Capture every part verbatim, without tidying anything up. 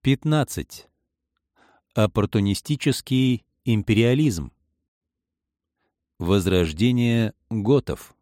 пятнадцать. Оппортунистический империализм. Возрождение готов.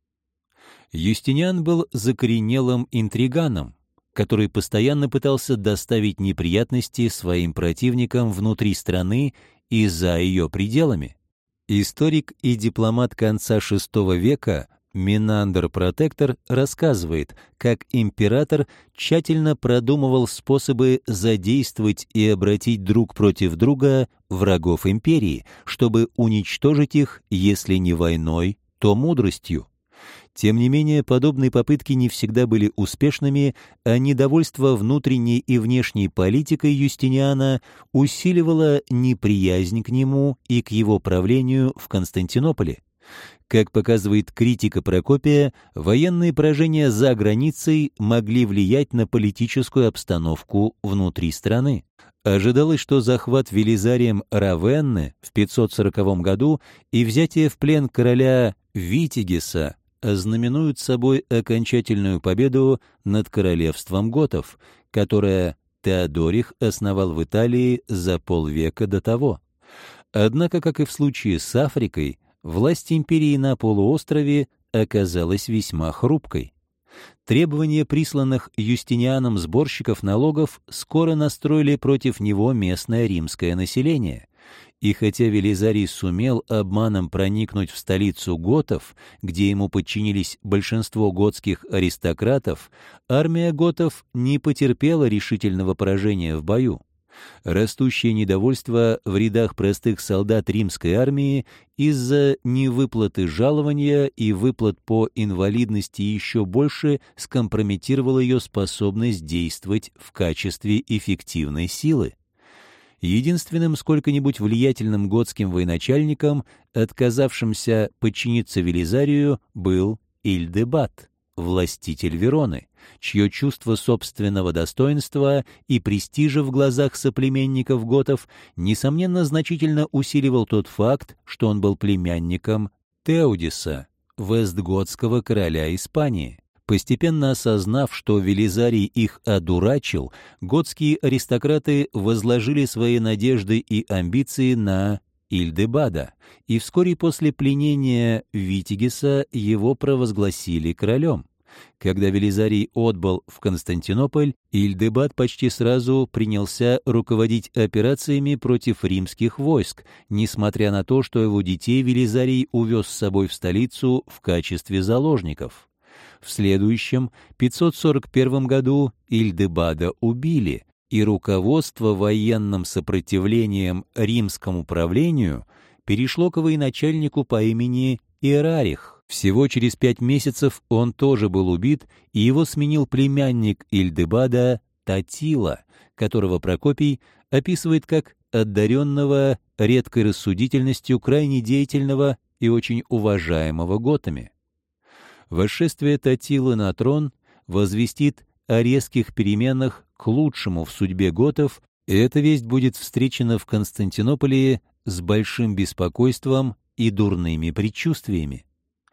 Юстиниан был закоренелым интриганом, который постоянно пытался доставить неприятности своим противникам внутри страны и за ее пределами. Историк и дипломат конца шестого века Менандр Протектор рассказывает, как император тщательно продумывал способы задействовать и обратить друг против друга врагов империи, чтобы уничтожить их, если не войной, то мудростью. Тем не менее, подобные попытки не всегда были успешными, а недовольство внутренней и внешней политикой Юстиниана усиливало неприязнь к нему и к его правлению в Константинополе. Как показывает критика Прокопия, военные поражения за границей могли влиять на политическую обстановку внутри страны. Ожидалось, что захват Велизарием Равенны в пятьсот сороковом году и взятие в плен короля Витигеса ознаменуют собой окончательную победу над королевством готов, которое Теодорих основал в Италии за полвека до того. Однако, как и в случае с Африкой, власть империи на полуострове оказалась весьма хрупкой. Требования присланных Юстинианом сборщиков налогов скоро настроили против него местное римское население. И хотя Велизарий сумел обманом проникнуть в столицу готов, где ему подчинились большинство готских аристократов, армия готов не потерпела решительного поражения в бою. Растущее недовольство в рядах простых солдат римской армии из-за невыплаты жалования и выплат по инвалидности еще больше скомпрометировало ее способность действовать в качестве эффективной силы. Единственным сколько-нибудь влиятельным готским военачальником, отказавшимся подчиниться Велизарию, был Ильдебат, властитель Вероны, чье чувство собственного достоинства и престижа в глазах соплеменников готов несомненно значительно усиливал тот факт, что он был племянником Теодиса, вестготского короля Испании. Постепенно осознав, что Велизарий их одурачил, готские аристократы возложили свои надежды и амбиции на Ильдебада, и вскоре после пленения Витигеса его провозгласили королем. Когда Велизарий отбыл в Константинополь, Ильдебад почти сразу принялся руководить операциями против римских войск, несмотря на то, что его детей Велизарий увез с собой в столицу в качестве заложников. В следующем, пятьсот сорок первом году, Ильдебада убили, и руководство военным сопротивлением римскому правлению перешло к военачальнику по имени Ирарих. Всего через пять месяцев он тоже был убит, и его сменил племянник Ильдебада Татила, которого Прокопий описывает как одаренного редкой рассудительностью, крайне деятельного и очень уважаемого готами. Восшествие Татилы на трон возвестит о резких переменах к лучшему в судьбе готов, и эта весть будет встречена в Константинополе с большим беспокойством и дурными предчувствиями.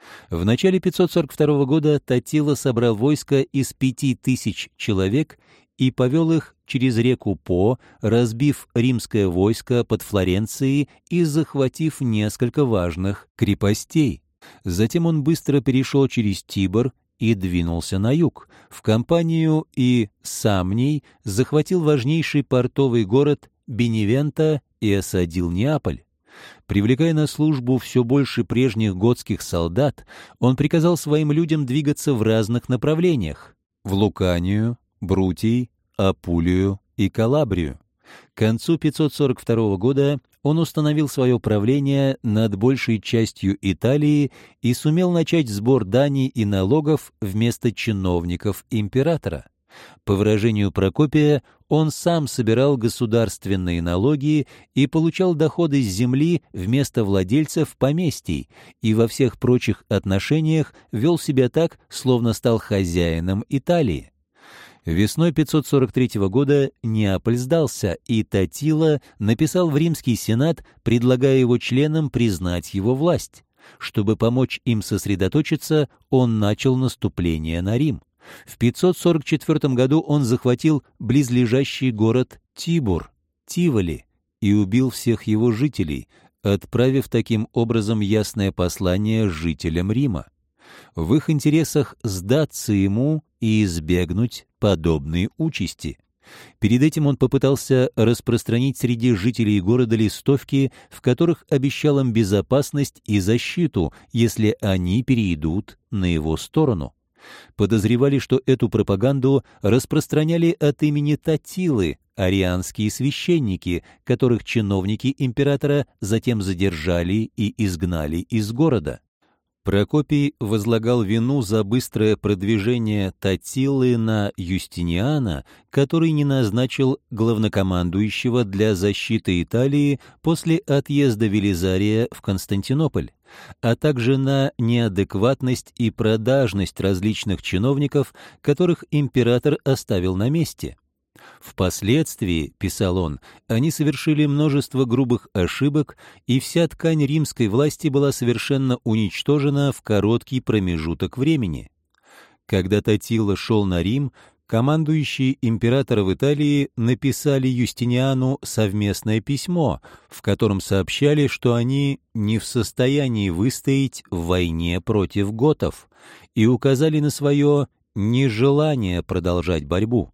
В начале пятьсот сорок второго года Татила собрал войско из пяти тысяч человек и повел их через реку По, разбив римское войско под Флоренцией и захватив несколько важных крепостей. Затем он быстро перешел через Тибр и двинулся на юг, в Кампанию и Самний, захватил важнейший портовый город Беневента и осадил Неаполь. Привлекая на службу все больше прежних готских солдат, он приказал своим людям двигаться в разных направлениях — в Луканию, Брутий, Апулию и Калабрию. К концу пятьсот сорок второго года он установил свое правление над большей частью Италии и сумел начать сбор дани и налогов вместо чиновников императора. По выражению Прокопия, он сам собирал государственные налоги и получал доходы с земли вместо владельцев поместий, и во всех прочих отношениях вел себя так, словно стал хозяином Италии. Весной пятьсот сорок третьего года Неаполь сдался, и Татила написал в Римский Сенат, предлагая его членам признать его власть. Чтобы помочь им сосредоточиться, он начал наступление на Рим. В пятьсот сорок четвёртом году он захватил близлежащий город Тибур, Тиволи, и убил всех его жителей, отправив таким образом ясное послание жителям Рима. В их интересах сдаться ему и избегнуть подобной участи. Перед этим он попытался распространить среди жителей города листовки, в которых обещал им безопасность и защиту, если они перейдут на его сторону. Подозревали, что эту пропаганду распространяли от имени Татилы, арианские священники, которых чиновники императора затем задержали и изгнали из города. Прокопий возлагал вину за быстрое продвижение Татилы на Юстиниана, который не назначил главнокомандующего для защиты Италии после отъезда Велизария в Константинополь, а также на неадекватность и продажность различных чиновников, которых император оставил на месте. Впоследствии, писал он, они совершили множество грубых ошибок, и вся ткань римской власти была совершенно уничтожена в короткий промежуток времени. Когда Татила шел на Рим, командующие императора в Италии написали Юстиниану совместное письмо, в котором сообщали, что они не в состоянии выстоять в войне против готов, и указали на свое нежелание продолжать борьбу.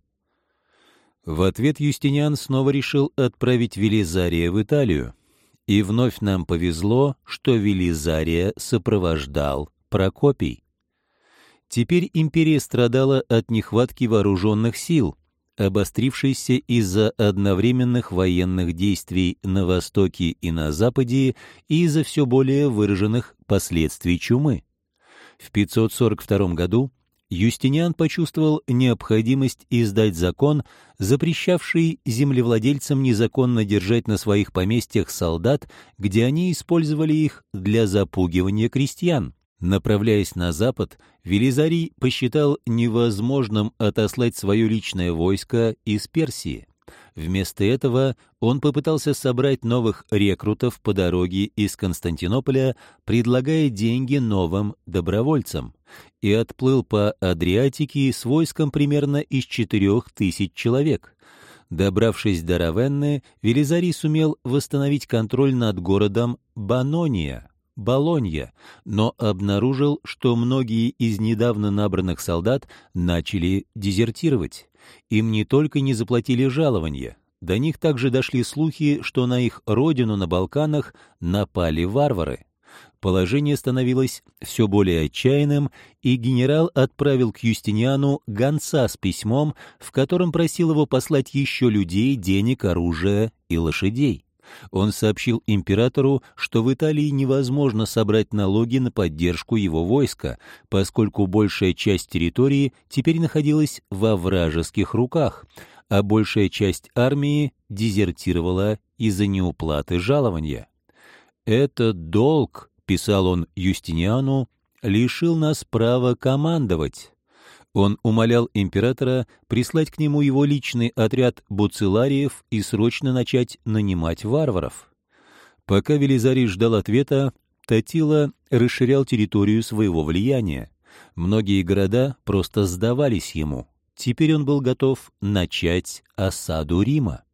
В ответ Юстиниан снова решил отправить Велизария в Италию. И вновь нам повезло, что Велизария сопровождал Прокопий. Теперь империя страдала от нехватки вооруженных сил, обострившейся из-за одновременных военных действий на Востоке и на Западе и из-за все более выраженных последствий чумы. В пятьсот сорок втором году Юстиниан почувствовал необходимость издать закон, запрещавший землевладельцам незаконно держать на своих поместьях солдат, где они использовали их для запугивания крестьян. Направляясь на запад, Велизарий посчитал невозможным отослать свое личное войско из Персии. Вместо этого он попытался собрать новых рекрутов по дороге из Константинополя, предлагая деньги новым добровольцам, и отплыл по Адриатике с войском примерно из четырех тысяч человек. Добравшись до Равенны, Велизарий сумел восстановить контроль над городом Банония, Болонья, но обнаружил, что многие из недавно набранных солдат начали дезертировать. Им не только не заплатили жалования, до них также дошли слухи, что на их родину на Балканах напали варвары. Положение становилось все более отчаянным, и генерал отправил к Юстиниану гонца с письмом, в котором просил его послать еще людей, денег, оружия и лошадей. Он сообщил императору, что в Италии невозможно собрать налоги на поддержку его войска, поскольку большая часть территории теперь находилась во вражеских руках, а большая часть армии дезертировала из-за неуплаты жалования. «Этот долг, — писал он Юстиниану, — лишил нас права командовать». Он умолял императора прислать к нему его личный отряд буцелариев и срочно начать нанимать варваров. Пока Велизарий ждал ответа, Татила расширял территорию своего влияния. Многие города просто сдавались ему. Теперь он был готов начать осаду Рима.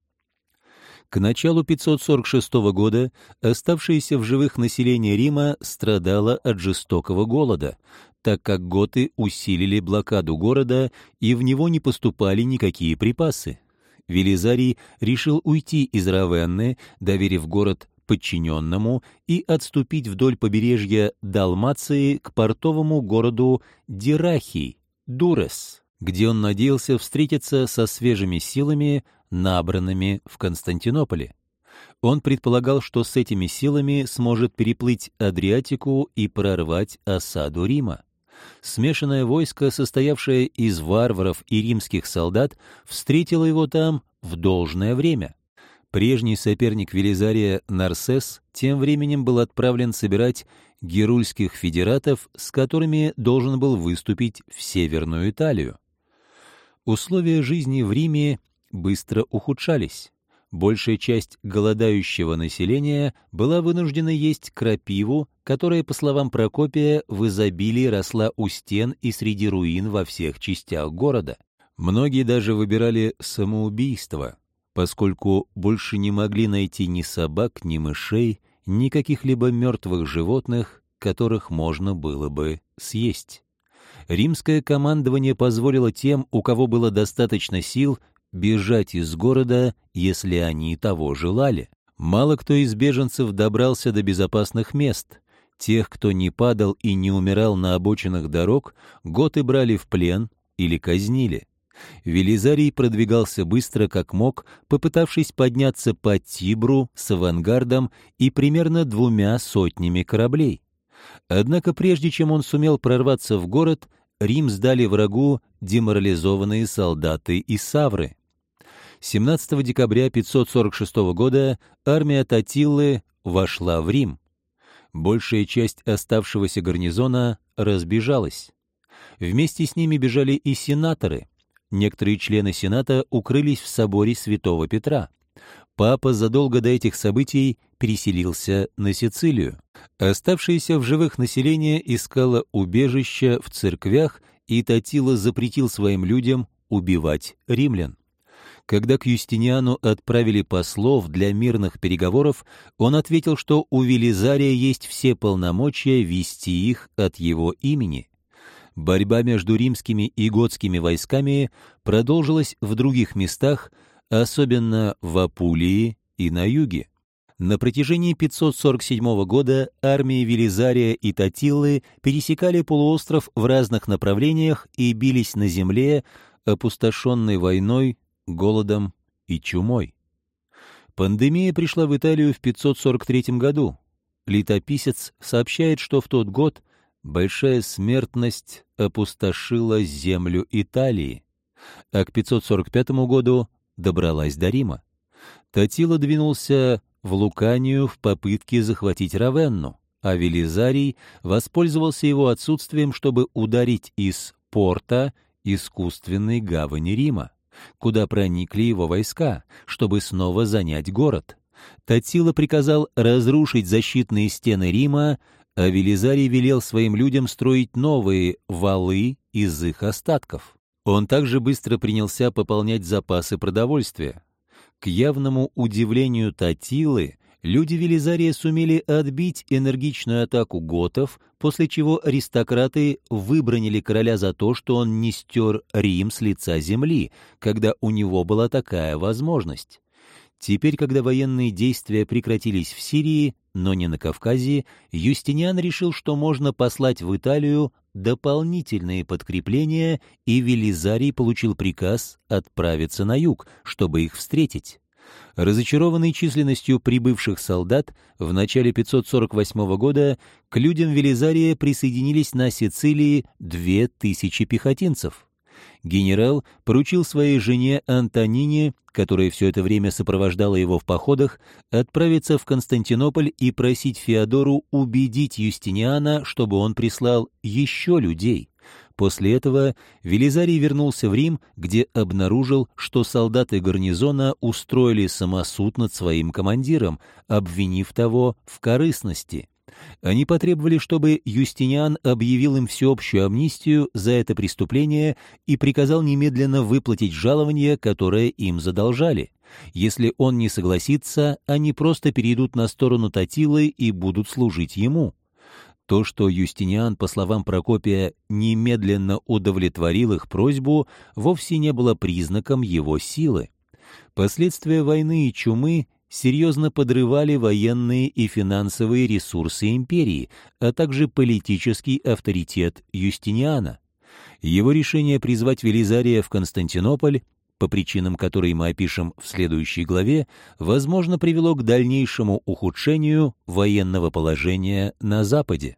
К началу пятьсот сорок шестого года оставшееся в живых население Рима страдало от жестокого голода, так как готы усилили блокаду города, и в него не поступали никакие припасы. Велизарий решил уйти из Равенны, доверив город подчиненному, и отступить вдоль побережья Далмации к портовому городу Дирахий, Дурес, где он надеялся встретиться со свежими силами, набранными в Константинополе. Он предполагал, что с этими силами сможет переплыть Адриатику и прорвать осаду Рима. Смешанное войско, состоявшее из варваров и римских солдат, встретило его там в должное время. Прежний соперник Велизария Нарсес тем временем был отправлен собирать герульских федератов, с которыми должен был выступить в Северную Италию. Условия жизни в Риме быстро ухудшались. Большая часть голодающего населения была вынуждена есть крапиву, которая, по словам Прокопия, в изобилии росла у стен и среди руин во всех частях города. Многие даже выбирали самоубийство, поскольку больше не могли найти ни собак, ни мышей, ни каких-либо мертвых животных, которых можно было бы съесть. Римское командование позволило тем, у кого было достаточно сил, бежать из города, если они того желали. Мало кто из беженцев добрался до безопасных мест. Тех, кто не падал и не умирал на обочинах дорог, готы брали в плен или казнили. Велизарий продвигался быстро, как мог, попытавшись подняться по Тибру с авангардом и примерно двумя сотнями кораблей. Однако прежде чем он сумел прорваться в город, Рим сдали врагу деморализованные солдаты и савры. семнадцатого декабря пятьсот сорок шестого года армия Татиллы вошла в Рим. Большая часть оставшегося гарнизона разбежалась. Вместе с ними бежали и сенаторы. Некоторые члены Сената укрылись в соборе Святого Петра. Папа задолго до этих событий переселился на Сицилию. Оставшееся в живых население искало убежища в церквях, и Татилла запретил своим людям убивать римлян. Когда к Юстиниану отправили послов для мирных переговоров, он ответил, что у Велизария есть все полномочия вести их от его имени. Борьба между римскими и готскими войсками продолжилась в других местах, особенно в Апулии и на юге. На протяжении пятьсот сорок седьмого года армии Велизария и Татиллы пересекали полуостров в разных направлениях и бились на земле, опустошенной войной, голодом и чумой. Пандемия пришла в Италию в пятьсот сорок третьем году. Летописец сообщает, что в тот год большая смертность опустошила землю Италии, а к пятьсот сорок пятому году добралась до Рима. Татилла двинулся в Луканию в попытке захватить Равенну, а Велизарий воспользовался его отсутствием, чтобы ударить из порта искусственной гавани Рима, куда проникли его войска, чтобы снова занять город. Татилла приказал разрушить защитные стены Рима, а Велизарий велел своим людям строить новые валы из их остатков. Он также быстро принялся пополнять запасы продовольствия. К явному удивлению Татиллы, люди Велизария сумели отбить энергичную атаку готов, после чего аристократы выбранили короля за то, что он не стер Рим с лица земли, когда у него была такая возможность. Теперь, когда военные действия прекратились в Сирии, но не на Кавказе, Юстиниан решил, что можно послать в Италию дополнительные подкрепления, и Велизарий получил приказ отправиться на юг, чтобы их встретить. Разочарованный численностью прибывших солдат, в начале пятьсот сорок восьмого года к людям Велизария присоединились на Сицилии две тысячи пехотинцев. Генерал поручил своей жене Антонине, которая все это время сопровождала его в походах, отправиться в Константинополь и просить Феодору убедить Юстиниана, чтобы он прислал еще людей. После этого Велизарий вернулся в Рим, где обнаружил, что солдаты гарнизона устроили самосуд над своим командиром, обвинив того в корыстности. Они потребовали, чтобы Юстиниан объявил им всеобщую амнистию за это преступление и приказал немедленно выплатить жалование, которое им задолжали. Если он не согласится, они просто перейдут на сторону Татиллы и будут служить ему. То, что Юстиниан, по словам Прокопия, немедленно удовлетворил их просьбу, вовсе не было признаком его силы. Последствия войны и чумы серьезно подрывали военные и финансовые ресурсы империи, а также политический авторитет Юстиниана. Его решение призвать Велизария в Константинополь, по причинам, которые мы опишем в следующей главе, возможно, привело к дальнейшему ухудшению военного положения на Западе.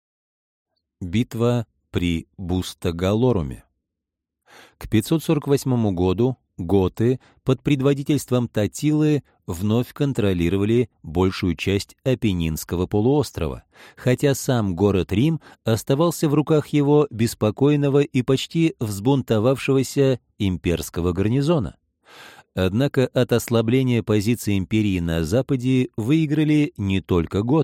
Битва при Бустагалоруме. К пятьсот сорок восьмому году готы под предводительством Татиллы вновь контролировали большую часть Апеннинского полуострова, хотя сам город Рим оставался в руках его беспокойного и почти взбунтовавшегося имперского гарнизона. Однако от ослабления позиций империи на Западе выиграли не только готы.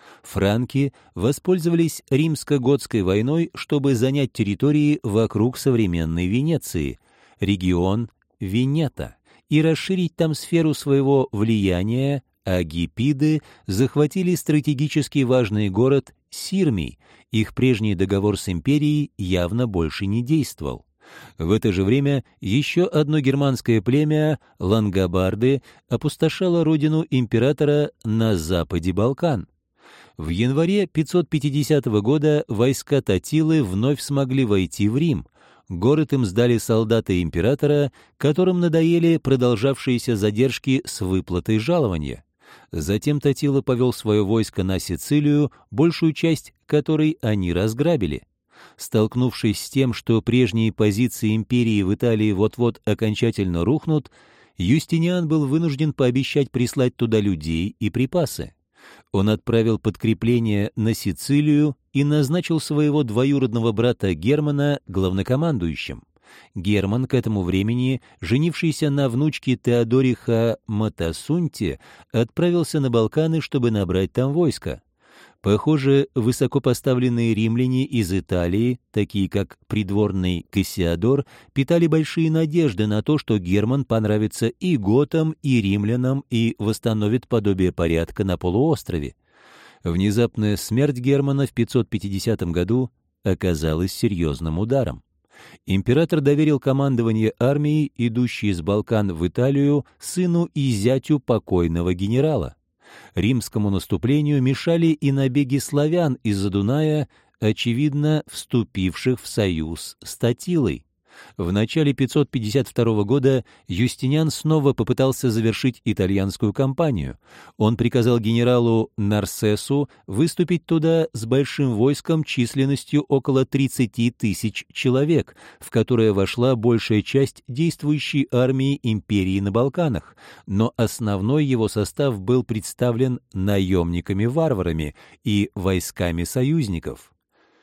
Франки воспользовались римско-готской войной, чтобы занять территории вокруг современной Венеции, регион Венета, и расширить там сферу своего влияния, а гиппиды захватили стратегически важный город Сирмий. Их прежний договор с империей явно больше не действовал. В это же время еще одно германское племя, лангобарды, опустошало родину императора на западе Балкан. В январе пятьсот пятидесятого года войска Татилы вновь смогли войти в Рим. Город им сдали солдаты императора, которым надоели продолжавшиеся задержки с выплатой жалования. Затем Татила повел свое войско на Сицилию, большую часть которой они разграбили. Столкнувшись с тем, что прежние позиции империи в Италии вот-вот окончательно рухнут, Юстиниан был вынужден пообещать прислать туда людей и припасы. Он отправил подкрепление на Сицилию и назначил своего двоюродного брата Германа главнокомандующим. Герман, к этому времени женившийся на внучке Теодориха Матасунте, отправился на Балканы, чтобы набрать там войско. Похоже, высокопоставленные римляне из Италии, такие как придворный Кассиодор, питали большие надежды на то, что Герман понравится и готам, и римлянам, и восстановит подобие порядка на полуострове. Внезапная смерть Германа в пятьсот пятидесятом году оказалась серьезным ударом. Император доверил командование армией, идущей из Балкан в Италию, сыну и зятю покойного генерала. Римскому наступлению мешали и набеги славян из-за Дуная, очевидно, вступивших в союз с Татилой. В начале пятьсот пятьдесят второго года Юстиниан снова попытался завершить итальянскую кампанию. Он приказал генералу Нарсесу выступить туда с большим войском численностью около тридцати тысяч человек, в которое вошла большая часть действующей армии империи на Балканах, но основной его состав был представлен наемниками-варварами и войсками союзников.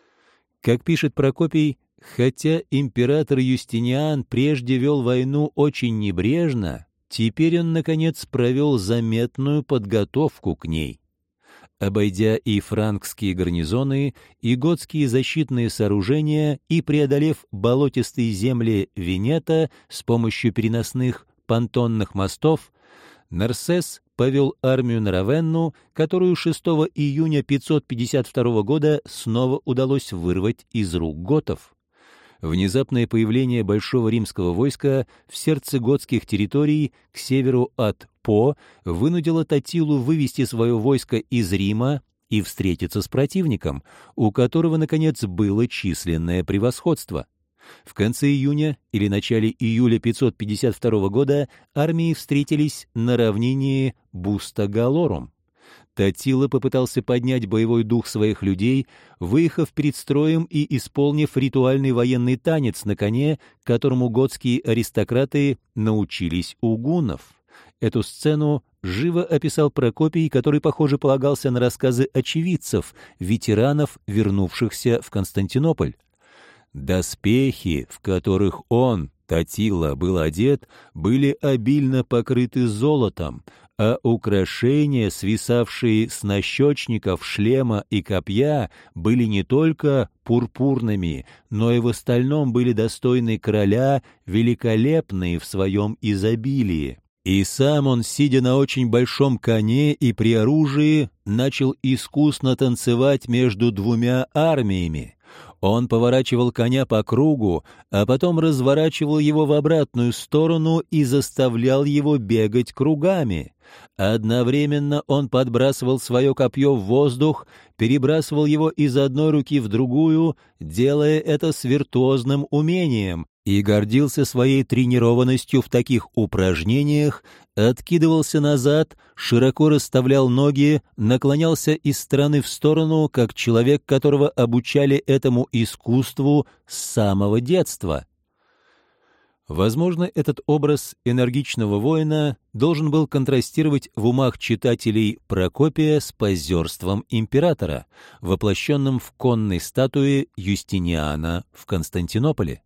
Как пишет Прокопий, хотя император Юстиниан прежде вел войну очень небрежно, теперь он, наконец, провел заметную подготовку к ней. Обойдя и франкские гарнизоны, и готские защитные сооружения, и преодолев болотистые земли Венета с помощью переносных понтонных мостов, Нарсес повел армию на Равенну, которую шестого июня пятьсот пятьдесят второго года снова удалось вырвать из рук готов. Внезапное появление большого римского войска в сердце готских территорий к северу от По вынудило Татилу вывести свое войско из Рима и встретиться с противником, у которого, наконец, было численное превосходство. В конце июня или начале июля пятьсот пятьдесят второго года армии встретились на равнине Буста-Галорум. Татила попытался поднять боевой дух своих людей, выехав перед строем и исполнив ритуальный военный танец на коне, которому готские аристократы научились у гуннов. Эту сцену живо описал Прокопий, который, похоже, полагался на рассказы очевидцев, ветеранов, вернувшихся в Константинополь. Доспехи, в которых он, Татила, был одет, были обильно покрыты золотом, а украшения, свисавшие с нащечников, шлема и копья, были не только пурпурными, но и в остальном были достойны короля, великолепные в своем изобилии. И сам он, сидя на очень большом коне и при оружии, начал искусно танцевать между двумя армиями. Он поворачивал коня по кругу, а потом разворачивал его в обратную сторону и заставлял его бегать кругами. Одновременно он подбрасывал свое копье в воздух, перебрасывал его из одной руки в другую, делая это с виртуозным умением, и гордился своей тренированностью в таких упражнениях, откидывался назад, широко расставлял ноги, наклонялся из стороны в сторону, как человек, которого обучали этому искусству с самого детства. Возможно, этот образ энергичного воина должен был контрастировать в умах читателей Прокопия с позерством императора, воплощенным в конной статуе Юстиниана в Константинополе.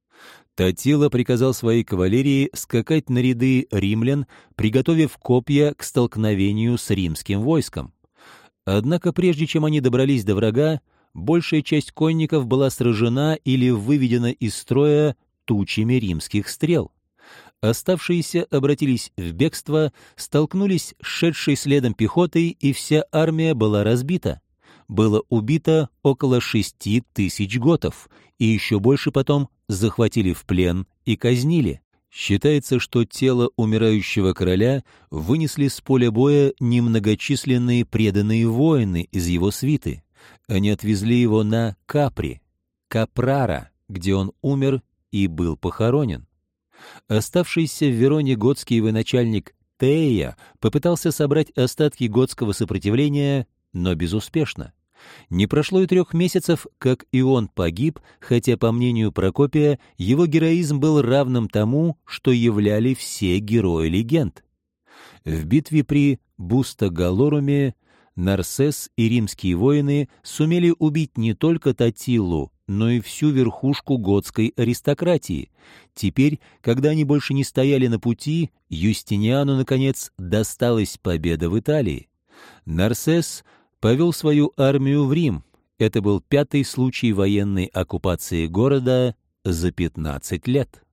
Татила приказал своей кавалерии скакать на ряды римлян, приготовив копья к столкновению с римским войском. Однако прежде чем они добрались до врага, большая часть конников была сражена или выведена из строя тучами римских стрел. Оставшиеся обратились в бегство, столкнулись с шедшей следом пехотой, и вся армия была разбита. Было убито около шести тысяч готов, и еще больше потом захватили в плен и казнили. Считается, что тело умирающего короля вынесли с поля боя немногочисленные преданные воины из его свиты. Они отвезли его на Капри, Капрара, где он умер и был похоронен. Оставшийся в Вероне готский военачальник Тея попытался собрать остатки готского сопротивления, но безуспешно. Не прошло и трех месяцев, как и он погиб, хотя, по мнению Прокопия, его героизм был равным тому, что являли все герои легенд. В битве при Бустогалоруме Нарсес и римские воины сумели убить не только Татиллу, но и всю верхушку готской аристократии. Теперь, когда они больше не стояли на пути, Юстиниану, наконец, досталась победа в Италии. Нарсес повел свою армию в Рим. Это был пятый случай военной оккупации города за пятнадцать лет.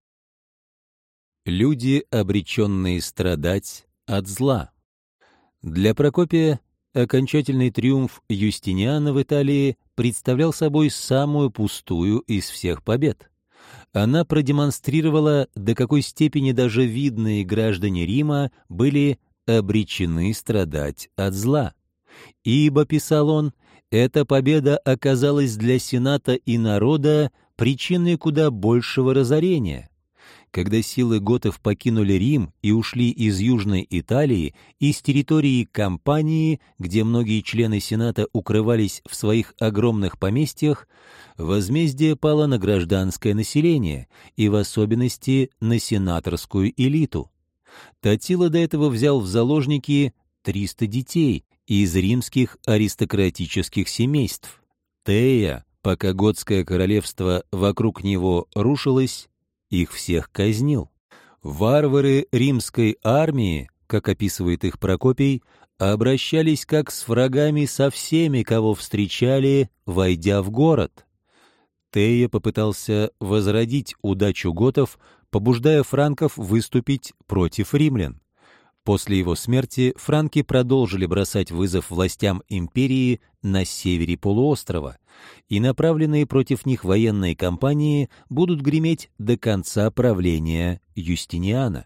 Люди, обреченные страдать от зла. Для Прокопия окончательный триумф Юстиниана в Италии представлял собой самую пустую из всех побед. Она продемонстрировала, до какой степени даже видные граждане Рима были обречены страдать от зла. «Ибо, — писал он, — эта победа оказалась для Сената и народа причиной куда большего разорения. Когда силы готов покинули Рим и ушли из Южной Италии, из территории Кампании, где многие члены Сената укрывались в своих огромных поместьях, возмездие пало на гражданское население и в особенности на сенаторскую элиту. Татилла до этого взял в заложники триста детей из римских аристократических семейств. Тея, пока готское королевство вокруг него рушилось, их всех казнил. Варвары римской армии, как описывает их Прокопий, обращались как с врагами со всеми, кого встречали, войдя в город. Тея попытался возродить удачу готов, побуждая франков выступить против римлян. После его смерти франки продолжили бросать вызов властям империи на севере полуострова, и направленные против них военные кампании будут греметь до конца правления Юстиниана.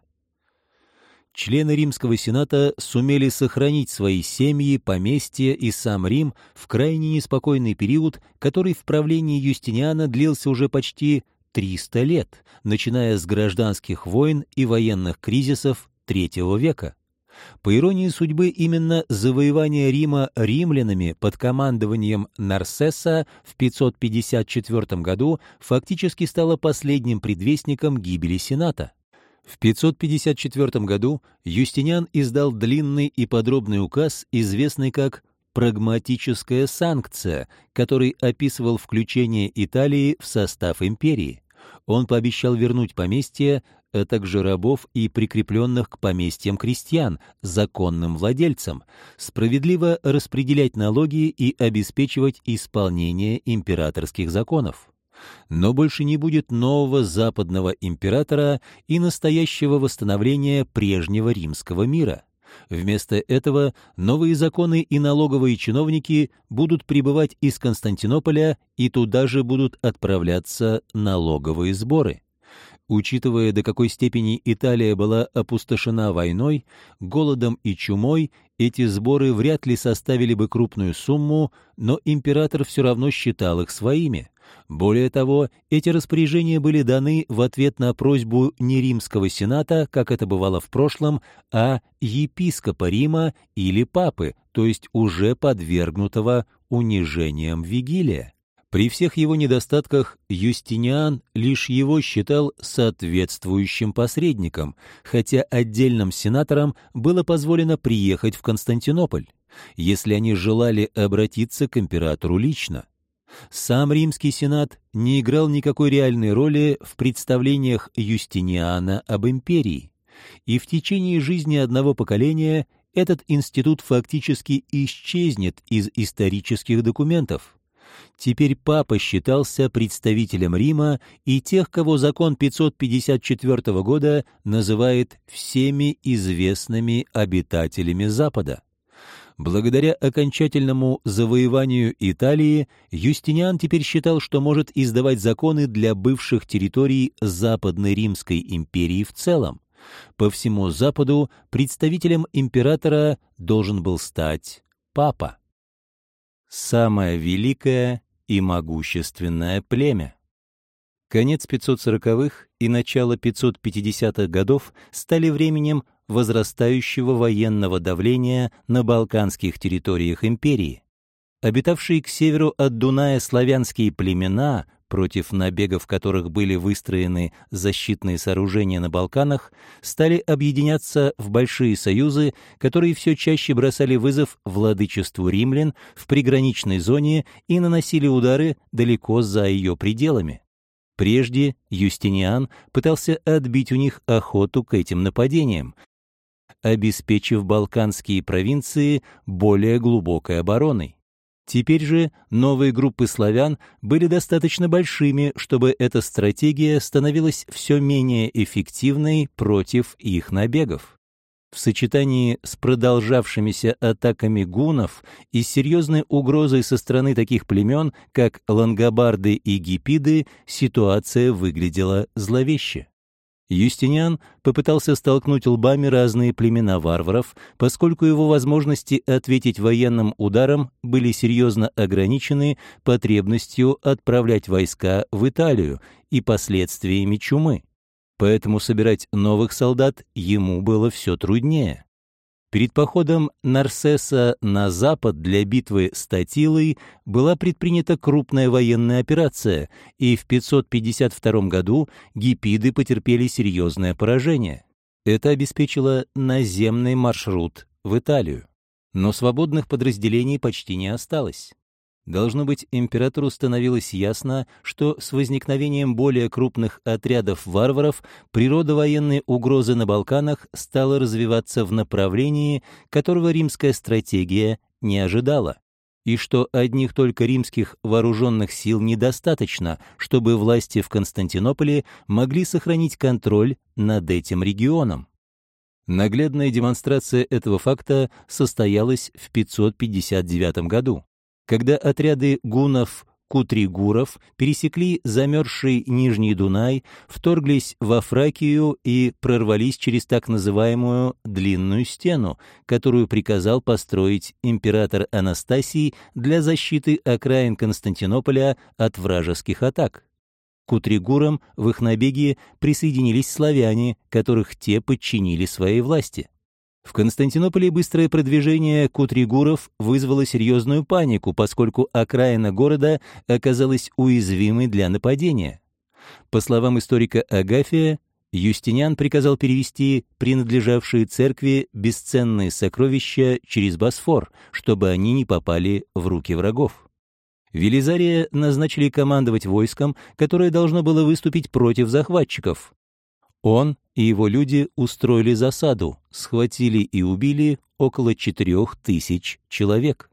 Члены Римского Сената сумели сохранить свои семьи, поместья и сам Рим в крайне неспокойный период, который в правлении Юстиниана длился уже почти триста лет, начиная с гражданских войн и военных кризисов третьего века. По иронии судьбы, именно завоевание Рима римлянами под командованием Нарсеса в пятьсот пятьдесят четвёртом году фактически стало последним предвестником гибели Сената. В пятьсот пятьдесят четвёртом году Юстиниан издал длинный и подробный указ, известный как «прагматическая санкция», который описывал включение Италии в состав империи. Он пообещал вернуть поместья, а также рабов и прикрепленных к поместьям крестьян, законным владельцам, справедливо распределять налоги и обеспечивать исполнение императорских законов. Но больше не будет нового западного императора и настоящего восстановления прежнего римского мира. Вместо этого новые законы и налоговые чиновники будут прибывать из Константинополя, и туда же будут отправляться налоговые сборы. Учитывая, до какой степени Италия была опустошена войной, голодом и чумой, эти сборы вряд ли составили бы крупную сумму, но император все равно считал их своими. Более того, эти распоряжения были даны в ответ на просьбу не римского сената, как это бывало в прошлом, а епископа Рима или папы, то есть уже подвергнутого унижениям Вигилия. При всех его недостатках Юстиниан лишь его считал соответствующим посредником, хотя отдельным сенаторам было позволено приехать в Константинополь, если они желали обратиться к императору лично. Сам Римский Сенат не играл никакой реальной роли в представлениях Юстиниана об империи, и в течение жизни одного поколения этот институт фактически исчезнет из исторических документов. Теперь папа считался представителем Рима и тех, кого закон пятьсот пятьдесят четвёртого года называет всеми известными обитателями Запада. Благодаря окончательному завоеванию Италии Юстиниан теперь считал, что может издавать законы для бывших территорий Западной Римской империи в целом. По всему Западу представителем императора должен был стать папа. Самое великое и могущественное племя. Конец пятьсот сороковых и начало пятьсот пятидесятых годов стали временем возрастающего военного давления на балканских территориях империи. Обитавшие к северу от Дуная славянские племена, против набегов которых были выстроены защитные сооружения на Балканах, стали объединяться в большие союзы, которые все чаще бросали вызов владычеству римлян в приграничной зоне и наносили удары далеко за ее пределами. Прежде Юстиниан пытался отбить у них охоту к этим нападениям, обеспечив балканские провинции более глубокой обороной. Теперь же новые группы славян были достаточно большими, чтобы эта стратегия становилась все менее эффективной против их набегов. В сочетании с продолжавшимися атаками гуннов и серьезной угрозой со стороны таких племен, как лангобарды и гиппиды, ситуация выглядела зловеще. Юстиниан попытался столкнуть лбами разные племена варваров, поскольку его возможности ответить военным ударом были серьезно ограничены потребностью отправлять войска в Италию и последствиями чумы. Поэтому собирать новых солдат ему было все труднее. Перед походом Нарсеса на запад для битвы с Татилой была предпринята крупная военная операция, и в пятьсот пятьдесят втором году гиппиды потерпели серьезное поражение. Это обеспечило наземный маршрут в Италию. Но свободных подразделений почти не осталось. Должно быть, императору становилось ясно, что с возникновением более крупных отрядов варваров природа военной угрозы на Балканах стала развиваться в направлении, которого римская стратегия не ожидала, и что одних только римских вооруженных сил недостаточно, чтобы власти в Константинополе могли сохранить контроль над этим регионом. Наглядная демонстрация этого факта состоялась в пятьсот пятьдесят девятом году. Когда отряды гуннов-кутригуров пересекли замерзший Нижний Дунай, вторглись во Фракию и прорвались через так называемую «длинную стену», которую приказал построить император Анастасий для защиты окраин Константинополя от вражеских атак. К кутригурам в их набеге присоединились славяне, которых те подчинили своей власти. В Константинополе быстрое продвижение кутригуров вызвало серьезную панику, поскольку окраина города оказалась уязвимой для нападения. По словам историка Агафия, Юстиниан приказал перевести принадлежавшие церкви бесценные сокровища через Босфор, чтобы они не попали в руки врагов. Велизария назначили командовать войском, которое должно было выступить против захватчиков. Он и его люди устроили засаду, схватили и убили около четырех тысяч человек.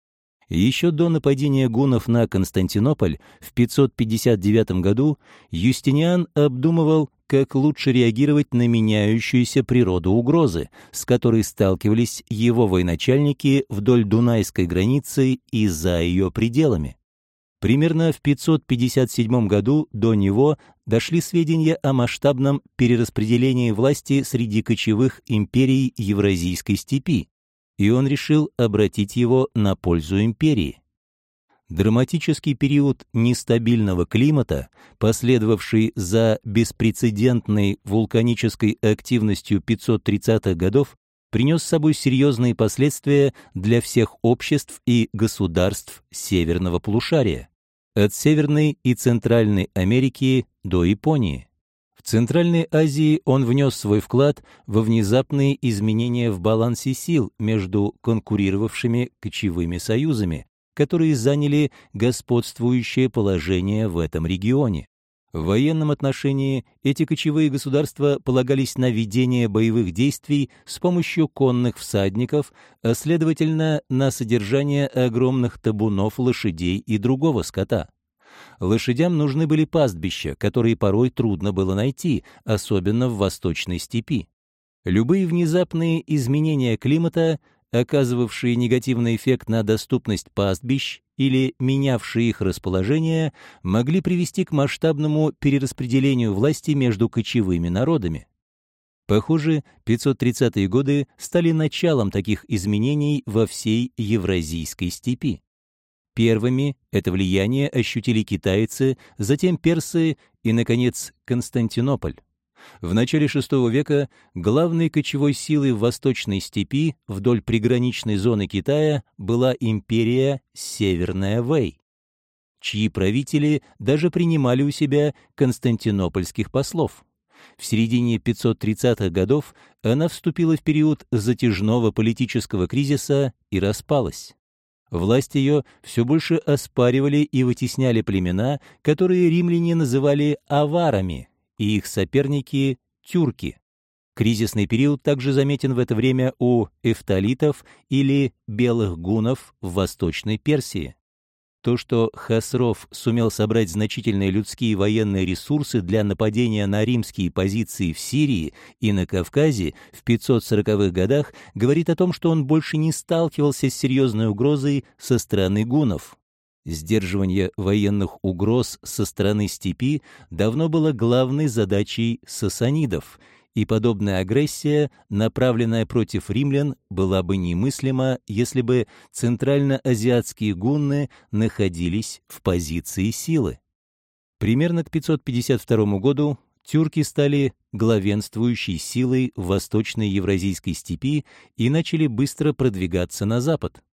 Еще до нападения гуннов на Константинополь в пятьсот пятьдесят девятом году Юстиниан обдумывал, как лучше реагировать на меняющуюся природу угрозы, с которой сталкивались его военачальники вдоль Дунайской границы и за ее пределами. Примерно в пятьсот пятьдесят седьмом году до него дошли сведения о масштабном перераспределении власти среди кочевых империй Евразийской степи, и он решил обратить его на пользу империи. Драматический период нестабильного климата, последовавший за беспрецедентной вулканической активностью пятьсот тридцатых годов, принес с собой серьезные последствия для всех обществ и государств северного полушария, от Северной и Центральной Америки до Японии. В Центральной Азии он внес свой вклад во внезапные изменения в балансе сил между конкурировавшими кочевыми союзами, которые заняли господствующее положение в этом регионе. В военном отношении эти кочевые государства полагались на ведение боевых действий с помощью конных всадников, а следовательно, на содержание огромных табунов лошадей и другого скота. Лошадям нужны были пастбища, которые порой трудно было найти, особенно в восточной степи. Любые внезапные изменения климата, оказывавшие негативный эффект на доступность пастбищ или менявшие их расположение, могли привести к масштабному перераспределению власти между кочевыми народами. Похоже, пятьсот тридцатые годы стали началом таких изменений во всей Евразийской степи. Первыми это влияние ощутили китайцы, затем персы и, наконец, Константинополь. В начале шестого века главной кочевой силой в восточной степи вдоль приграничной зоны Китая была империя Северная Вэй, чьи правители даже принимали у себя константинопольских послов. В середине пятьсот тридцатых годов она вступила в период затяжного политического кризиса и распалась. Власть ее все больше оспаривали и вытесняли племена, которые римляне называли аварами, и их соперники — тюрки. Кризисный период также заметен в это время у эфталитов или белых гуннов в Восточной Персии. То, что Хасров сумел собрать значительные людские и военные ресурсы для нападения на римские позиции в Сирии и на Кавказе в пятьсот сороковых годах, говорит о том, что он больше не сталкивался с серьезной угрозой со стороны гуннов. Сдерживание военных угроз со стороны степи давно было главной задачей сасанидов, и подобная агрессия, направленная против римлян, была бы немыслима, если бы центральноазиатские гунны находились в позиции силы. Примерно к пятьсот пятьдесят второму году тюрки стали главенствующей силой в восточной Евразийской степи и начали быстро продвигаться на запад.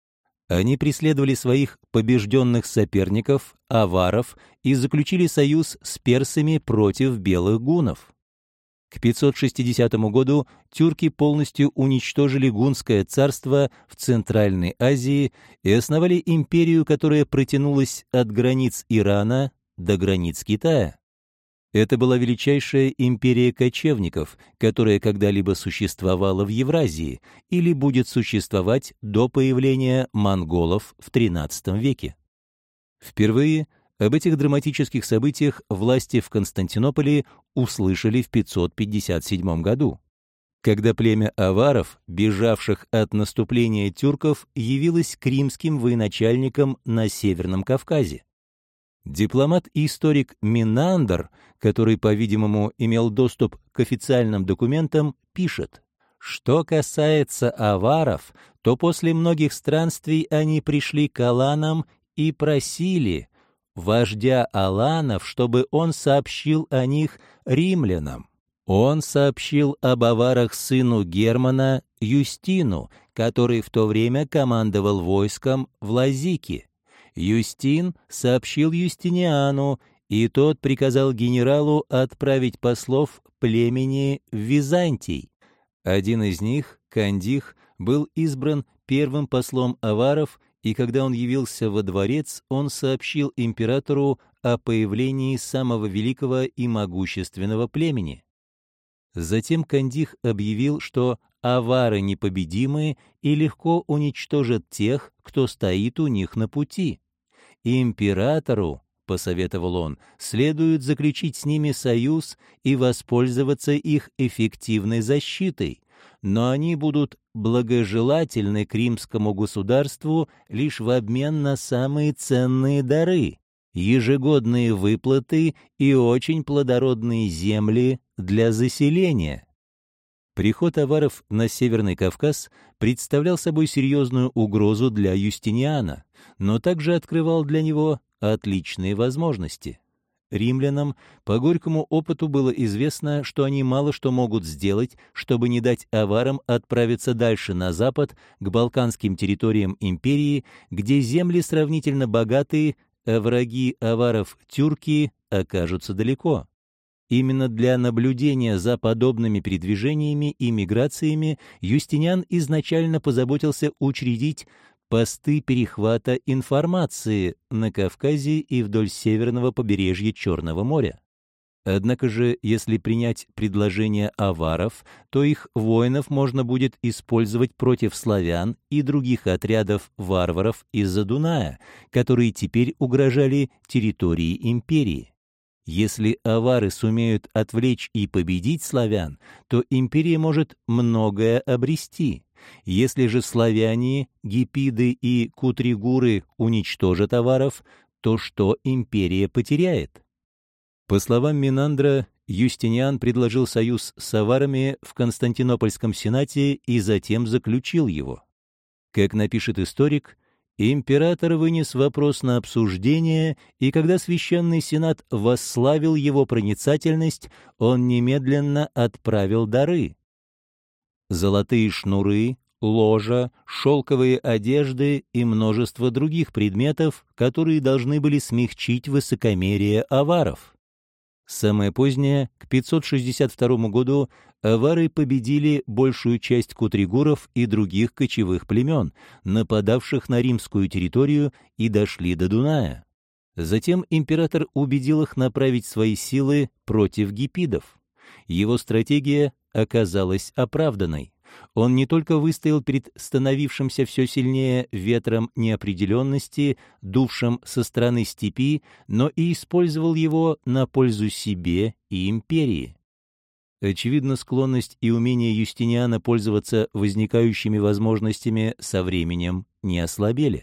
Они преследовали своих побежденных соперников, аваров, и заключили союз с персами против белых гуннов. К пятьсот шестидесятому году тюрки полностью уничтожили гунское царство в Центральной Азии и основали империю, которая протянулась от границ Ирана до границ Китая. Это была величайшая империя кочевников, которая когда-либо существовала в Евразии или будет существовать до появления монголов в тринадцатом веке. Впервые об этих драматических событиях власти в Константинополе услышали в пятьсот пятьдесят седьмом году, когда племя аваров, бежавших от наступления тюрков, явилось к римским военачальникам на Северном Кавказе. Дипломат и историк Минандр, который, по-видимому, имел доступ к официальным документам, пишет: «Что касается аваров, то после многих странствий они пришли к аланам и просили вождя аланов, чтобы он сообщил о них римлянам. Он сообщил об аварах сыну Германа Юстину, который в то время командовал войском в Лазике. Юстин сообщил Юстиниану, и тот приказал генералу отправить послов племени в Византий. Один из них, Кандих, был избран первым послом аваров, и когда он явился во дворец, он сообщил императору о появлении самого великого и могущественного племени. Затем Кандих объявил, что авары непобедимы и легко уничтожат тех, кто стоит у них на пути. Императору, посоветовал он, следует заключить с ними союз и воспользоваться их эффективной защитой, но они будут благожелательны к римскому государству лишь в обмен на самые ценные дары, ежегодные выплаты и очень плодородные земли для заселения. Приход аваров на Северный Кавказ представлял собой серьезную угрозу для Юстиниана, но также открывал для него отличные возможности. Римлянам по горькому опыту было известно, что они мало что могут сделать, чтобы не дать аварам отправиться дальше на запад, к балканским территориям империи, где земли сравнительно богатые, а враги аваров тюрки окажутся далеко. Именно для наблюдения за подобными передвижениями и миграциями Юстиниан изначально позаботился учредить посты перехвата информации на Кавказе и вдоль северного побережья Черного моря. Однако же, если принять предложение аваров, то их воинов можно будет использовать против славян и других отрядов варваров из-за Дуная, которые теперь угрожали территории империи. Если авары сумеют отвлечь и победить славян, то империя может многое обрести. Если же славяне, гипиды и кутригуры уничтожат аваров, то что империя потеряет? По словам Минандра, Юстиниан предложил союз с аварами в Константинопольском сенате и затем заключил его. Как напишет историк, император вынес вопрос на обсуждение, и когда Священный Сенат восславил его проницательность, он немедленно отправил дары. Золотые шнуры, ложа, шелковые одежды и множество других предметов, которые должны были смягчить высокомерие аваров. Самое позднее, к пятьсот шестьдесят второму году, авары победили большую часть кутригуров и других кочевых племен, нападавших на римскую территорию, и дошли до Дуная. Затем император убедил их направить свои силы против гипидов. Его стратегия оказалась оправданной. Он не только выстоял перед становившимся все сильнее ветром неопределенности, дувшим со стороны степи, но и использовал его на пользу себе и империи. Очевидно, склонность и умение Юстиниана пользоваться возникающими возможностями со временем не ослабели.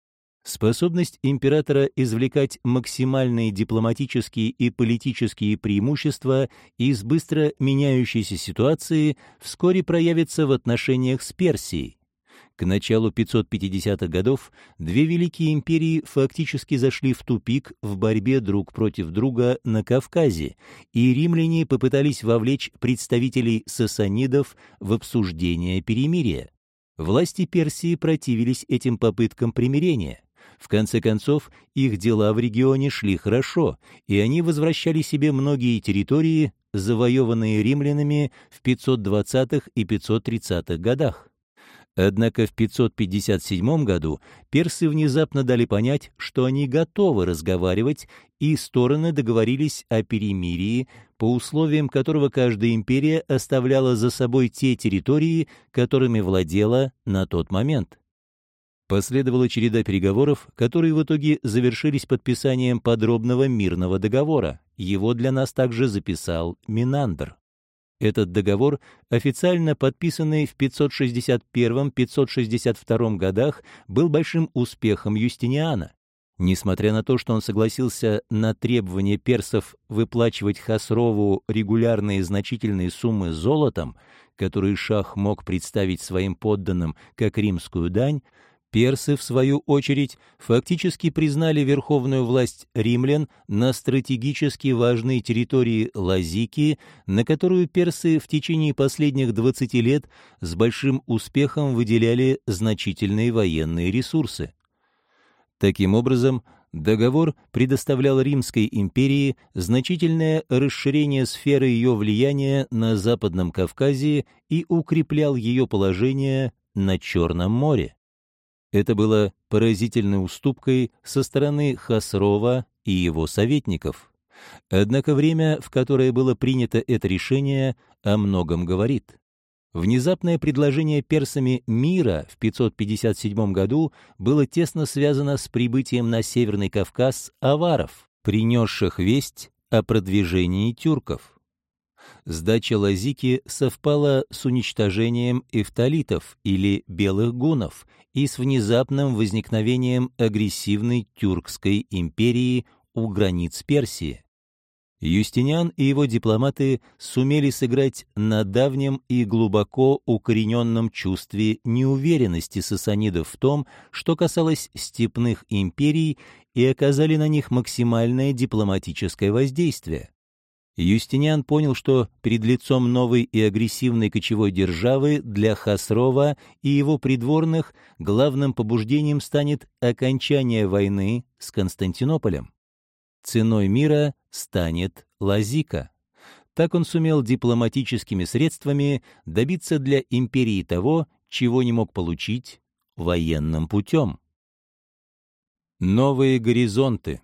Способность императора извлекать максимальные дипломатические и политические преимущества из быстро меняющейся ситуации вскоре проявится в отношениях с Персией. К началу пятьсот пятидесятых годов две великие империи фактически зашли в тупик в борьбе друг против друга на Кавказе, и римляне попытались вовлечь представителей сасанидов в обсуждение перемирия. Власти Персии противились этим попыткам примирения. В конце концов, их дела в регионе шли хорошо, и они возвращали себе многие территории, завоеванные римлянами в пятьсот двадцатых и пятьсот тридцатых годах. Однако в пятьсот пятьдесят седьмом году персы внезапно дали понять, что они готовы разговаривать, и стороны договорились о перемирии, по условиям которого каждая империя оставляла за собой те территории, которыми владела на тот момент. Последовала череда переговоров, которые в итоге завершились подписанием подробного мирного договора. Его для нас также записал Минандр. Этот договор, официально подписанный в пятьсот шестьдесят первом — пятьсот шестьдесят втором годах, был большим успехом Юстиниана. Несмотря на то, что он согласился на требование персов выплачивать Хасрову регулярные значительные суммы золотом, которые шах мог представить своим подданным как римскую дань, персы, в свою очередь, фактически признали верховную власть римлян на стратегически важной территории Лазики, на которую персы в течение последних двадцати лет с большим успехом выделяли значительные военные ресурсы. Таким образом, договор предоставлял Римской империи значительное расширение сферы ее влияния на Западном Кавказе и укреплял ее положение на Черном море. Это было поразительной уступкой со стороны Хасрова и его советников. Однако время, в которое было принято это решение, о многом говорит. Внезапное предложение персами мира в пятьсот пятьдесят седьмом году было тесно связано с прибытием на Северный Кавказ аваров, принесших весть о продвижении тюрков. Сдача Лазики совпала с уничтожением эфталитов или белых гуннов и с внезапным возникновением агрессивной тюркской империи у границ Персии. Юстиниан и его дипломаты сумели сыграть на давнем и глубоко укорененном чувстве неуверенности сасанидов в том, что касалось степных империй, и оказали на них максимальное дипломатическое воздействие. Юстиниан понял, что перед лицом новой и агрессивной кочевой державы для Хасрова и его придворных главным побуждением станет окончание войны с Константинополем. Ценой мира станет Лазика. Так он сумел дипломатическими средствами добиться для империи того, чего не мог получить военным путем. Новые горизонты.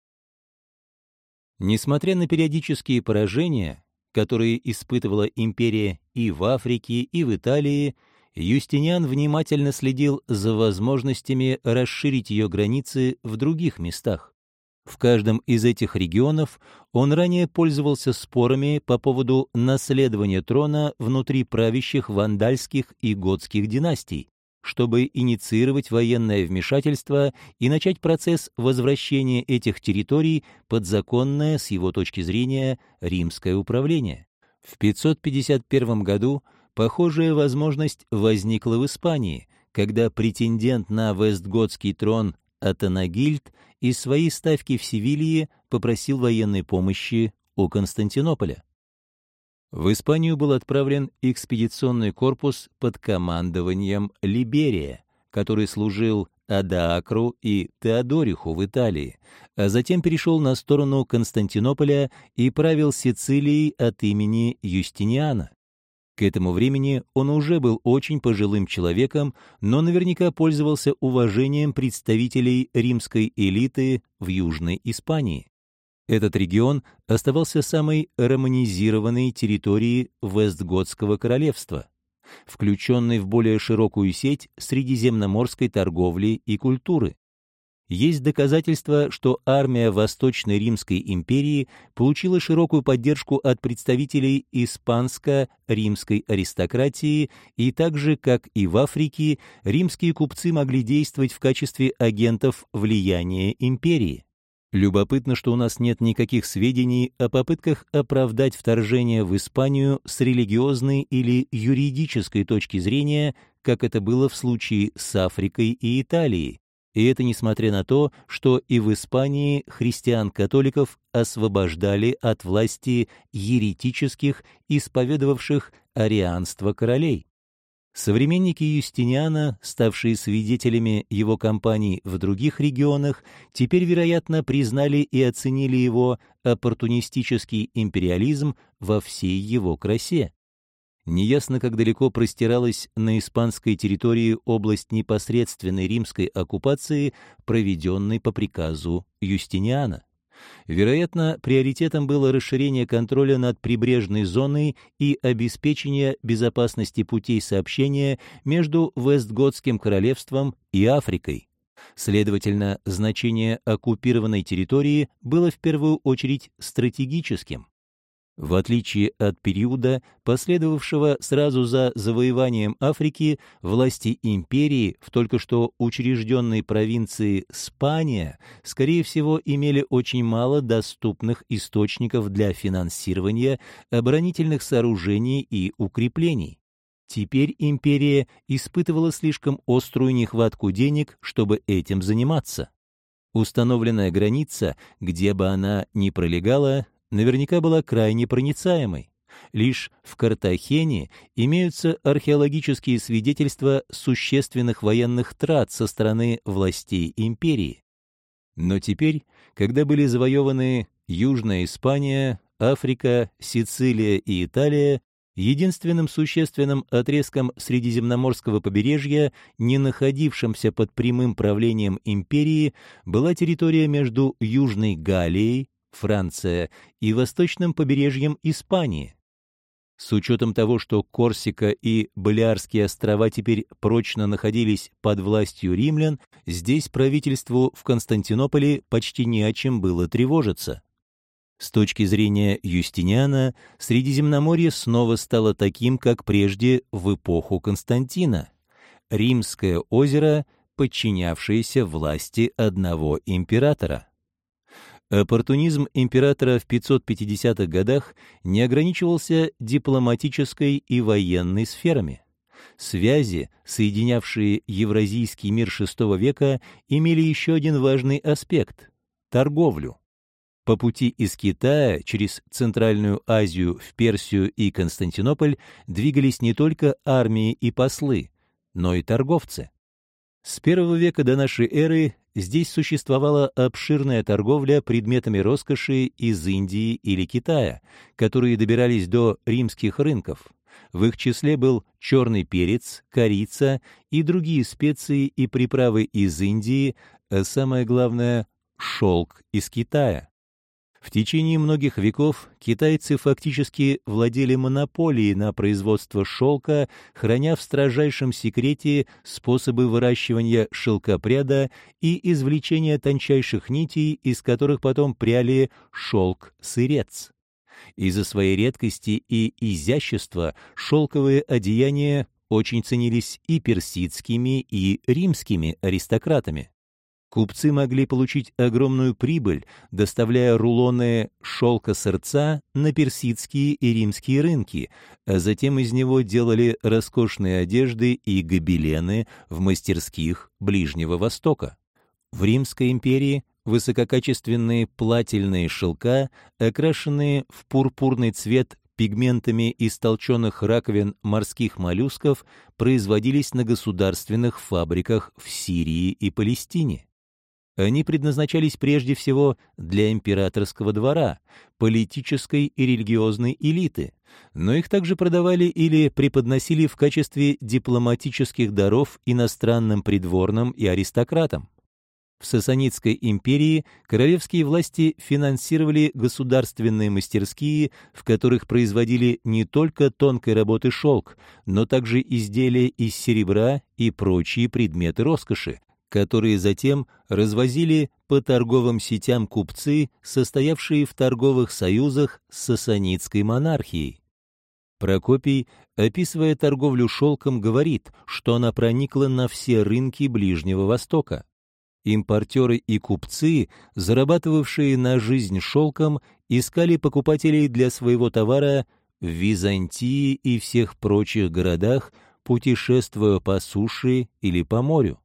Несмотря на периодические поражения, которые испытывала империя и в Африке, и в Италии, Юстиниан внимательно следил за возможностями расширить ее границы в других местах. В каждом из этих регионов он ранее пользовался спорами по поводу наследования трона внутри правящих вандальских и готских династий, чтобы инициировать военное вмешательство и начать процесс возвращения этих территорий под законное, с его точки зрения, римское управление. В пятьсот пятьдесят первом году похожая возможность возникла в Испании, когда претендент на вестготский трон Атанагильд из своей ставки в Севилье попросил военной помощи у Константинополя. В Испанию был отправлен экспедиционный корпус под командованием Либерия, который служил Адаакру и Теодориху в Италии, а затем перешел на сторону Константинополя и правил Сицилией от имени Юстиниана. К этому времени он уже был очень пожилым человеком, но наверняка пользовался уважением представителей римской элиты в Южной Испании. Этот регион оставался самой романизированной территорией Вестготского королевства, включенной в более широкую сеть средиземноморской торговли и культуры. Есть доказательства, что армия Восточной Римской империи получила широкую поддержку от представителей испанско-римской аристократии, и так же, как и в Африке, римские купцы могли действовать в качестве агентов влияния империи. Любопытно, что у нас нет никаких сведений о попытках оправдать вторжение в Испанию с религиозной или юридической точки зрения, как это было в случае с Африкой и Италией. И это несмотря на то, что и в Испании христиан-католиков освобождали от власти еретических, исповедовавших арианство королей. Современники Юстиниана, ставшие свидетелями его кампаний в других регионах, теперь, вероятно, признали и оценили его оппортунистический империализм во всей его красе. Неясно, как далеко простиралась на испанской территории область непосредственной римской оккупации, проведенной по приказу Юстиниана. Вероятно, приоритетом было расширение контроля над прибрежной зоной и обеспечение безопасности путей сообщения между Вестготским королевством и Африкой. Следовательно, значение оккупированной территории было в первую очередь стратегическим. В отличие от периода, последовавшего сразу за завоеванием Африки, власти империи в только что учрежденной провинции Спания, скорее всего, имели очень мало доступных источников для финансирования оборонительных сооружений и укреплений. Теперь империя испытывала слишком острую нехватку денег, чтобы этим заниматься. Установленная граница, где бы она ни пролегала, наверняка была крайне проницаемой. Лишь в Картахене имеются археологические свидетельства существенных военных трат со стороны властей империи. Но теперь, когда были завоеваны Южная Испания, Африка, Сицилия и Италия, единственным существенным отрезком Средиземноморского побережья, не находившимся под прямым правлением империи, была территория между Южной Галлией, Франция, и восточным побережьем Испании. С учетом того, что Корсика и Балеарские острова теперь прочно находились под властью римлян, здесь правительству в Константинополе почти не о чем было тревожиться. С точки зрения Юстиниана, Средиземноморье снова стало таким, как прежде в эпоху Константина. Римское озеро, подчинявшееся власти одного императора. Оппортунизм императора в пятьсот пятидесятых годах не ограничивался дипломатической и военной сферами. Связи, соединявшие евразийский мир шестого века, имели еще один важный аспект – торговлю. По пути из Китая через Центральную Азию в Персию и Константинополь двигались не только армии и послы, но и торговцы. С первого века до нашей эры здесь существовала обширная торговля предметами роскоши из Индии или Китая, которые добирались до римских рынков. В их числе был черный перец, корица и другие специи и приправы из Индии, а самое главное — шелк из Китая. В течение многих веков китайцы фактически владели монополией на производство шелка, храня в строжайшем секрете способы выращивания шелкопряда и извлечения тончайших нитей, из которых потом пряли шелк-сырец. Из-за своей редкости и изящества шелковые одеяния очень ценились и персидскими, и римскими аристократами. Купцы могли получить огромную прибыль, доставляя рулоны шелка-сырца на персидские и римские рынки, а затем из него делали роскошные одежды и гобелены в мастерских Ближнего Востока. В Римской империи высококачественные плательные шелка, окрашенные в пурпурный цвет пигментами из толченых раковин морских моллюсков, производились на государственных фабриках в Сирии и Палестине. Они предназначались прежде всего для императорского двора, политической и религиозной элиты, но их также продавали или преподносили в качестве дипломатических даров иностранным придворным и аристократам. В Сасанидской империи королевские власти финансировали государственные мастерские, в которых производили не только тонкой работы шелк, но также изделия из серебра и прочие предметы роскоши, которые затем развозили по торговым сетям купцы, состоявшие в торговых союзах с сасанидской монархией. Прокопий, описывая торговлю шелком, говорит, что она проникла на все рынки Ближнего Востока. Импортеры и купцы, зарабатывавшие на жизнь шелком, искали покупателей для своего товара в Византии и всех прочих городах, путешествуя по суше или по морю.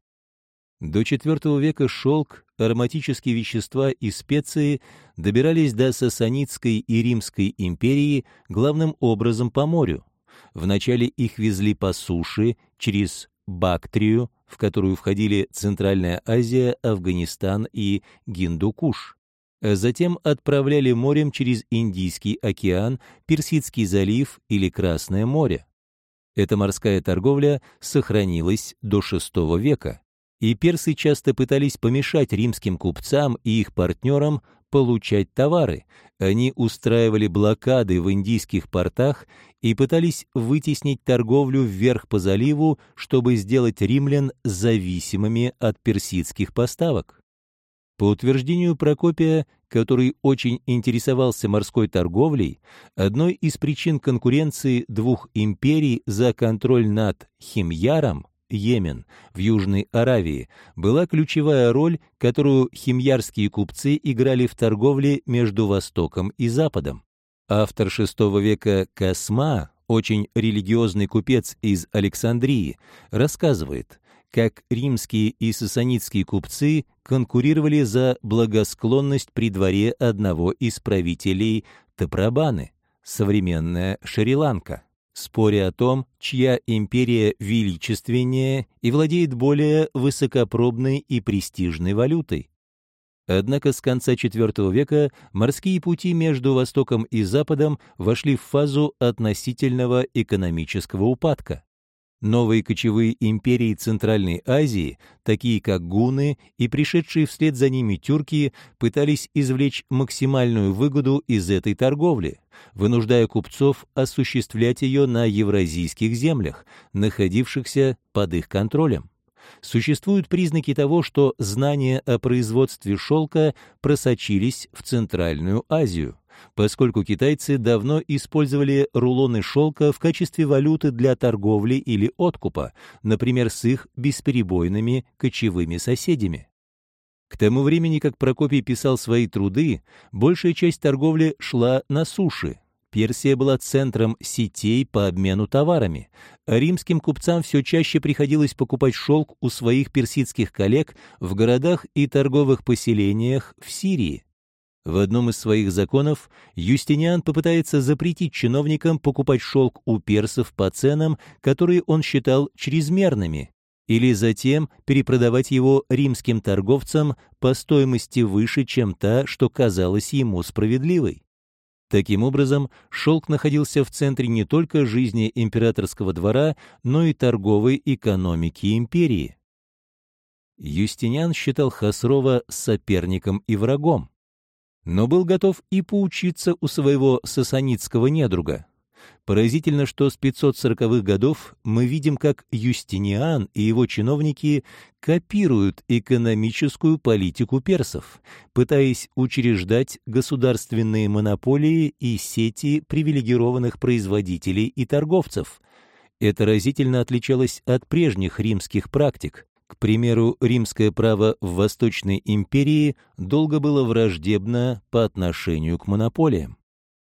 До четвёртого века шелк, ароматические вещества и специи добирались до Сасанидской и Римской империи главным образом по морю. Вначале их везли по суше через Бактрию, в которую входили Центральная Азия, Афганистан и Гиндукуш. А затем отправляли морем через Индийский океан, Персидский залив или Красное море. Эта морская торговля сохранилась до шестого века. И персы часто пытались помешать римским купцам и их партнерам получать товары. Они устраивали блокады в индийских портах и пытались вытеснить торговлю вверх по заливу, чтобы сделать римлян зависимыми от персидских поставок. По утверждению Прокопия, который очень интересовался морской торговлей, одной из причин конкуренции двух империй за контроль над Химьяром, Йемен, в Южной Аравии, была ключевая роль, которую химьярские купцы играли в торговле между Востоком и Западом. Автор шестого века Косма, очень религиозный купец из Александрии, рассказывает, как римские и сасанидские купцы конкурировали за благосклонность при дворе одного из правителей Тапрабаны, современная Шри-Ланка, споря о том, чья империя величественнее и владеет более высокопробной и престижной валютой. Однако с конца четвёртого века морские пути между Востоком и Западом вошли в фазу относительного экономического упадка. Новые кочевые империи Центральной Азии, такие как гунны и пришедшие вслед за ними тюрки, пытались извлечь максимальную выгоду из этой торговли, вынуждая купцов осуществлять ее на евразийских землях, находившихся под их контролем. Существуют признаки того, что знания о производстве шелка просочились в Центральную Азию, поскольку китайцы давно использовали рулоны шелка в качестве валюты для торговли или откупа, например, с их бесперебойными кочевыми соседями. К тому времени, как Прокопий писал свои труды, большая часть торговли шла на суше. Персия была центром сетей по обмену товарами, а римским купцам все чаще приходилось покупать шелк у своих персидских коллег в городах и торговых поселениях в Сирии. В одном из своих законов Юстиниан попытается запретить чиновникам покупать шелк у персов по ценам, которые он считал чрезмерными, или затем перепродавать его римским торговцам по стоимости выше, чем та, что казалась ему справедливой. Таким образом, шелк находился в центре не только жизни императорского двора, но и торговой экономики империи. Юстиниан считал Хосрова соперником и врагом, но был готов и поучиться у своего сасанидского недруга. Поразительно, что с пятьсот сороковых годов мы видим, как Юстиниан и его чиновники копируют экономическую политику персов, пытаясь учреждать государственные монополии и сети привилегированных производителей и торговцев. Это разительно отличалось от прежних римских практик. К примеру, римское право в Восточной империи долго было враждебно по отношению к монополиям.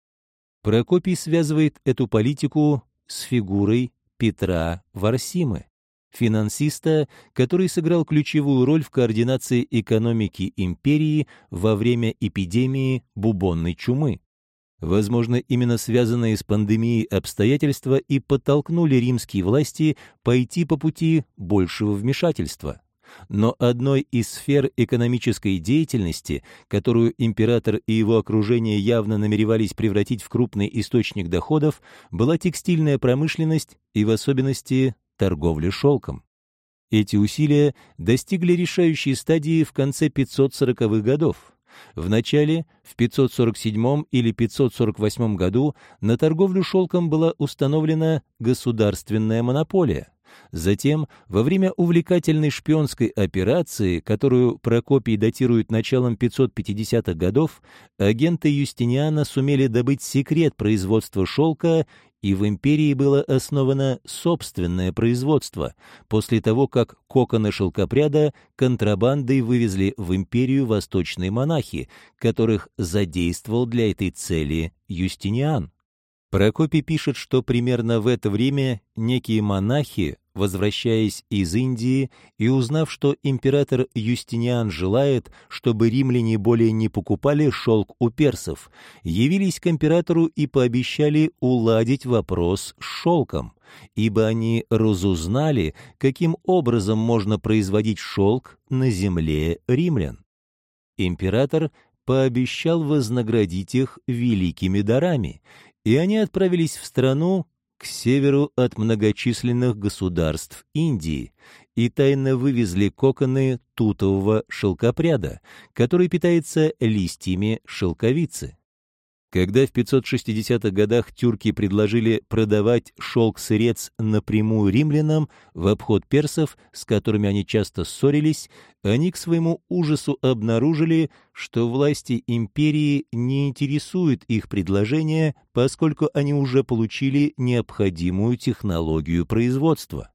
Прокопий связывает эту политику с фигурой Петра Варсимы, финансиста, который сыграл ключевую роль в координации экономики империи во время эпидемии бубонной чумы. Возможно, именно связанные с пандемией обстоятельства и подтолкнули римские власти пойти по пути большего вмешательства. Но одной из сфер экономической деятельности, которую император и его окружение явно намеревались превратить в крупный источник доходов, была текстильная промышленность и в особенности торговля шелком. Эти усилия достигли решающей стадии в конце пятьсот сороковых годов. В начале, в пятьсот сорок седьмом или пятьсот сорок восьмом году, на торговлю шелком была установлена государственная монополия. Затем, во время увлекательной шпионской операции, которую Прокопий датирует началом пятьсот пятидесятых годов, агенты Юстиниана сумели добыть секрет производства шелка, и в империи было основано собственное производство, после того, как коконы шелкопряда контрабандой вывезли в империю восточные монахи, которых задействовал для этой цели Юстиниан. Прокопий пишет, что примерно в это время некие монахи, возвращаясь из Индии и узнав, что император Юстиниан желает, чтобы римляне более не покупали шелк у персов, явились к императору и пообещали уладить вопрос с шелком, ибо они разузнали, каким образом можно производить шелк на земле римлян. Император пообещал вознаградить их великими дарами, и они отправились в страну к северу от многочисленных государств Индии и тайно вывезли коконы тутового шелкопряда, который питается листьями шелковицы. Когда в пятьсот шестидесятых годах тюрки предложили продавать шелк-сырец напрямую римлянам в обход персов, с которыми они часто ссорились, они к своему ужасу обнаружили, что власти империи не интересуют их предложения, поскольку они уже получили необходимую технологию производства.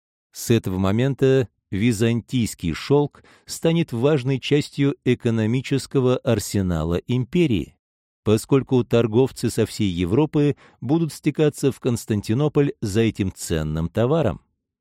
С этого момента византийский шелк станет важной частью экономического арсенала империи, поскольку торговцы со всей Европы будут стекаться в Константинополь за этим ценным товаром.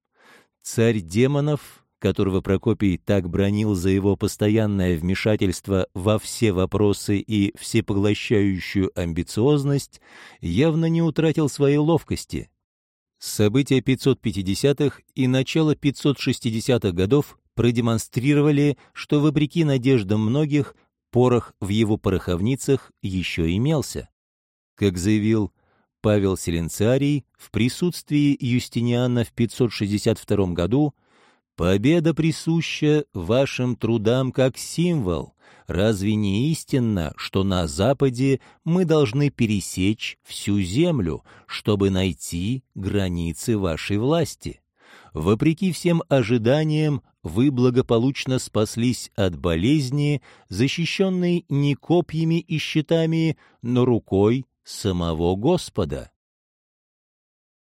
Царь демонов, которого Прокопий так бранил за его постоянное вмешательство во все вопросы и всепоглощающую амбициозность, явно не утратил своей ловкости. События пятьсот пятидесятых и начало пятьсот шестидесятых годов продемонстрировали, что, вопреки надеждам многих, порох в его пороховницах еще имелся. Как заявил Павел Селенциарий в присутствии Юстиниана в пятьсот шестьдесят втором году, «Победа присуща вашим трудам как символ. Разве не истинно, что на Западе мы должны пересечь всю землю, чтобы найти границы вашей власти? Вопреки всем ожиданиям, вы благополучно спаслись от болезни, защищенной не копьями и щитами, но рукой самого Господа.